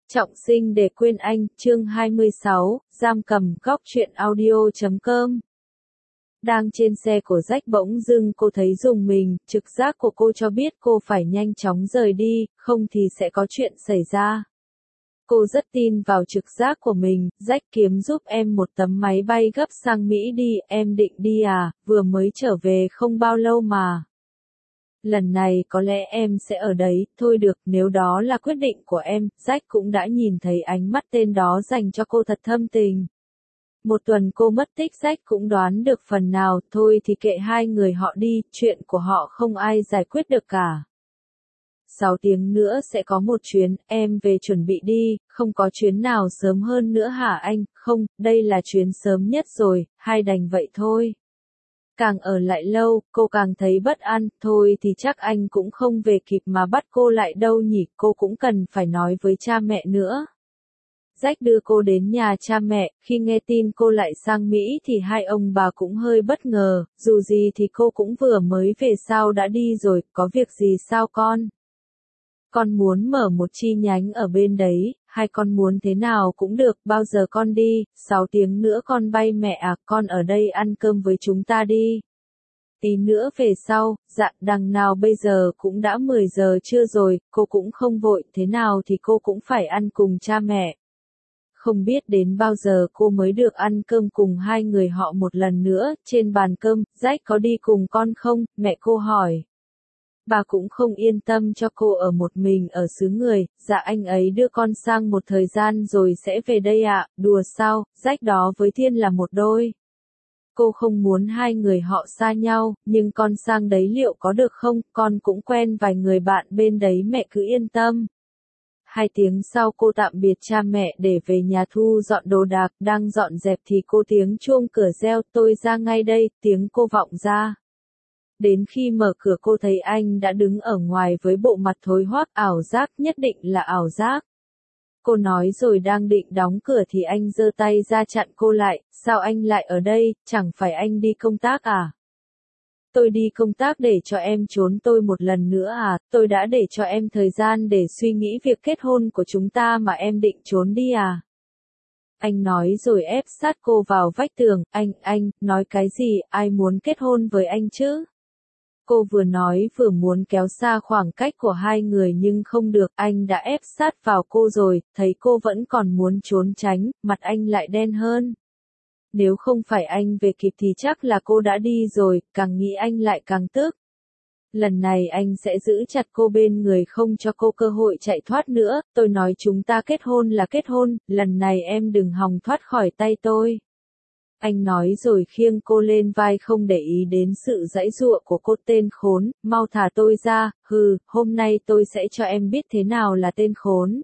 Trọng sinh để quên anh, chương 26, giam cầm, góc truyện audio.com. Đang trên xe của Jack bỗng dưng cô thấy rùng mình, trực giác của cô cho biết cô phải nhanh chóng rời đi, không thì sẽ có chuyện xảy ra. Cô rất tin vào trực giác của mình, Jack kiếm giúp em một tấm máy bay gấp sang Mỹ đi, em định đi à, vừa mới trở về không bao lâu mà. Lần này có lẽ em sẽ ở đấy, thôi được, nếu đó là quyết định của em, Jack cũng đã nhìn thấy ánh mắt tên đó dành cho cô thật thâm tình. Một tuần cô mất tích Jack cũng đoán được phần nào, thôi thì kệ hai người họ đi, chuyện của họ không ai giải quyết được cả. 6 tiếng nữa sẽ có một chuyến, em về chuẩn bị đi, không có chuyến nào sớm hơn nữa hả anh, không, đây là chuyến sớm nhất rồi, hai đành vậy thôi. Càng ở lại lâu, cô càng thấy bất an, thôi thì chắc anh cũng không về kịp mà bắt cô lại đâu nhỉ, cô cũng cần phải nói với cha mẹ nữa. Jack đưa cô đến nhà cha mẹ, khi nghe tin cô lại sang Mỹ thì hai ông bà cũng hơi bất ngờ, dù gì thì cô cũng vừa mới về sao đã đi rồi, có việc gì sao con? Con muốn mở một chi nhánh ở bên đấy, hai con muốn thế nào cũng được, bao giờ con đi, 6 tiếng nữa con bay mẹ à, con ở đây ăn cơm với chúng ta đi. Tí nữa về sau, dạ đằng nào bây giờ cũng đã 10 giờ trưa rồi, cô cũng không vội, thế nào thì cô cũng phải ăn cùng cha mẹ. Không biết đến bao giờ cô mới được ăn cơm cùng hai người họ một lần nữa, trên bàn cơm, Jack có đi cùng con không, mẹ cô hỏi. Bà cũng không yên tâm cho cô ở một mình ở xứ người, dạ anh ấy đưa con sang một thời gian rồi sẽ về đây ạ, đùa sao, Jack đó với Thiên là một đôi. Cô không muốn hai người họ xa nhau, nhưng con sang đấy liệu có được không, con cũng quen vài người bạn bên đấy mẹ cứ yên tâm. 2 tiếng sau cô tạm biệt cha mẹ để về nhà thu dọn đồ đạc, đang dọn dẹp thì cô tiếng chuông cửa reo, tôi ra ngay đây, tiếng cô vọng ra. Đến khi mở cửa cô thấy anh đã đứng ở ngoài với bộ mặt thối hoác, ảo giác, nhất định là ảo giác. Cô nói rồi đang định đóng cửa thì anh giơ tay ra chặn cô lại, sao anh lại ở đây, chẳng phải anh đi công tác à? Tôi đi công tác để cho em trốn tôi một lần nữa à, tôi đã để cho em thời gian để suy nghĩ việc kết hôn của chúng ta mà em định trốn đi à? Anh nói rồi ép sát cô vào vách tường, anh, nói cái gì, ai muốn kết hôn với anh chứ? Cô vừa nói vừa muốn kéo xa khoảng cách của hai người nhưng không được, anh đã ép sát vào cô rồi, thấy cô vẫn còn muốn trốn tránh, mặt anh lại đen hơn. Nếu không phải anh về kịp thì chắc là cô đã đi rồi, càng nghĩ anh lại càng tức. Lần này anh sẽ giữ chặt cô bên người không cho cô cơ hội chạy thoát nữa, tôi nói chúng ta kết hôn là kết hôn, lần này em đừng hòng thoát khỏi tay tôi. Anh nói rồi khiêng cô lên vai không để ý đến sự giãy giụa của cô, tên khốn, mau thả tôi ra, hừ, hôm nay tôi sẽ cho em biết thế nào là tên khốn.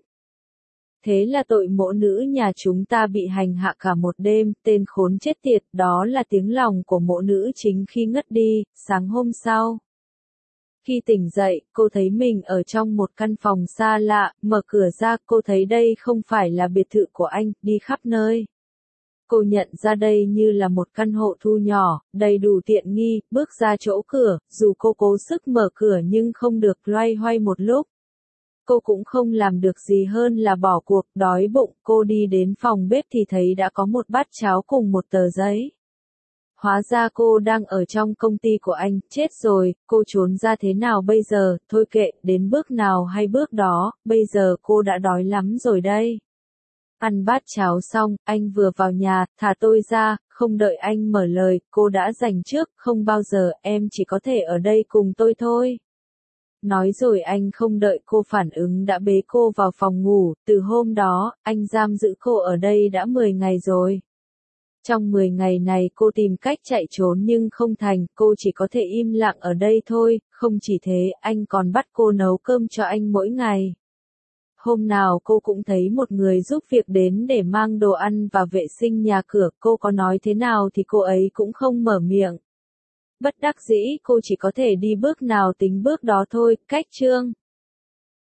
Thế là tội mỗ nữ nhà chúng ta bị hành hạ cả một đêm, tên khốn chết tiệt, đó là tiếng lòng của mỗ nữ chính khi ngất đi, sáng hôm sau. Khi tỉnh dậy, cô thấy mình ở trong một căn phòng xa lạ, mở cửa ra cô thấy đây không phải là biệt thự của anh, đi khắp nơi. Cô nhận ra đây như là một căn hộ thu nhỏ, đầy đủ tiện nghi, bước ra chỗ cửa, dù cô cố sức mở cửa nhưng không được, loay hoay một lúc. Cô cũng không làm được gì hơn là bỏ cuộc, đói bụng, cô đi đến phòng bếp thì thấy đã có một bát cháo cùng một tờ giấy. Hóa ra cô đang ở trong công ty của anh, chết rồi, cô trốn ra thế nào bây giờ, thôi kệ, đến bước nào hay bước đó, bây giờ cô đã đói lắm rồi đây. Ăn bát cháo xong, anh vừa vào nhà, thả tôi ra, không đợi anh mở lời, cô đã giành trước, không bao giờ, em chỉ có thể ở đây cùng tôi thôi. Nói rồi anh không đợi cô phản ứng đã bế cô vào phòng ngủ, từ hôm đó, anh giam giữ cô ở đây đã 10 ngày rồi. Trong 10 ngày này cô tìm cách chạy trốn nhưng không thành, cô chỉ có thể im lặng ở đây thôi, không chỉ thế, anh còn bắt cô nấu cơm cho anh mỗi ngày. Hôm nào cô cũng thấy một người giúp việc đến để mang đồ ăn và vệ sinh nhà cửa, cô có nói thế nào thì cô ấy cũng không mở miệng. Bất đắc dĩ cô chỉ có thể đi bước nào tính bước đó thôi, cách chương.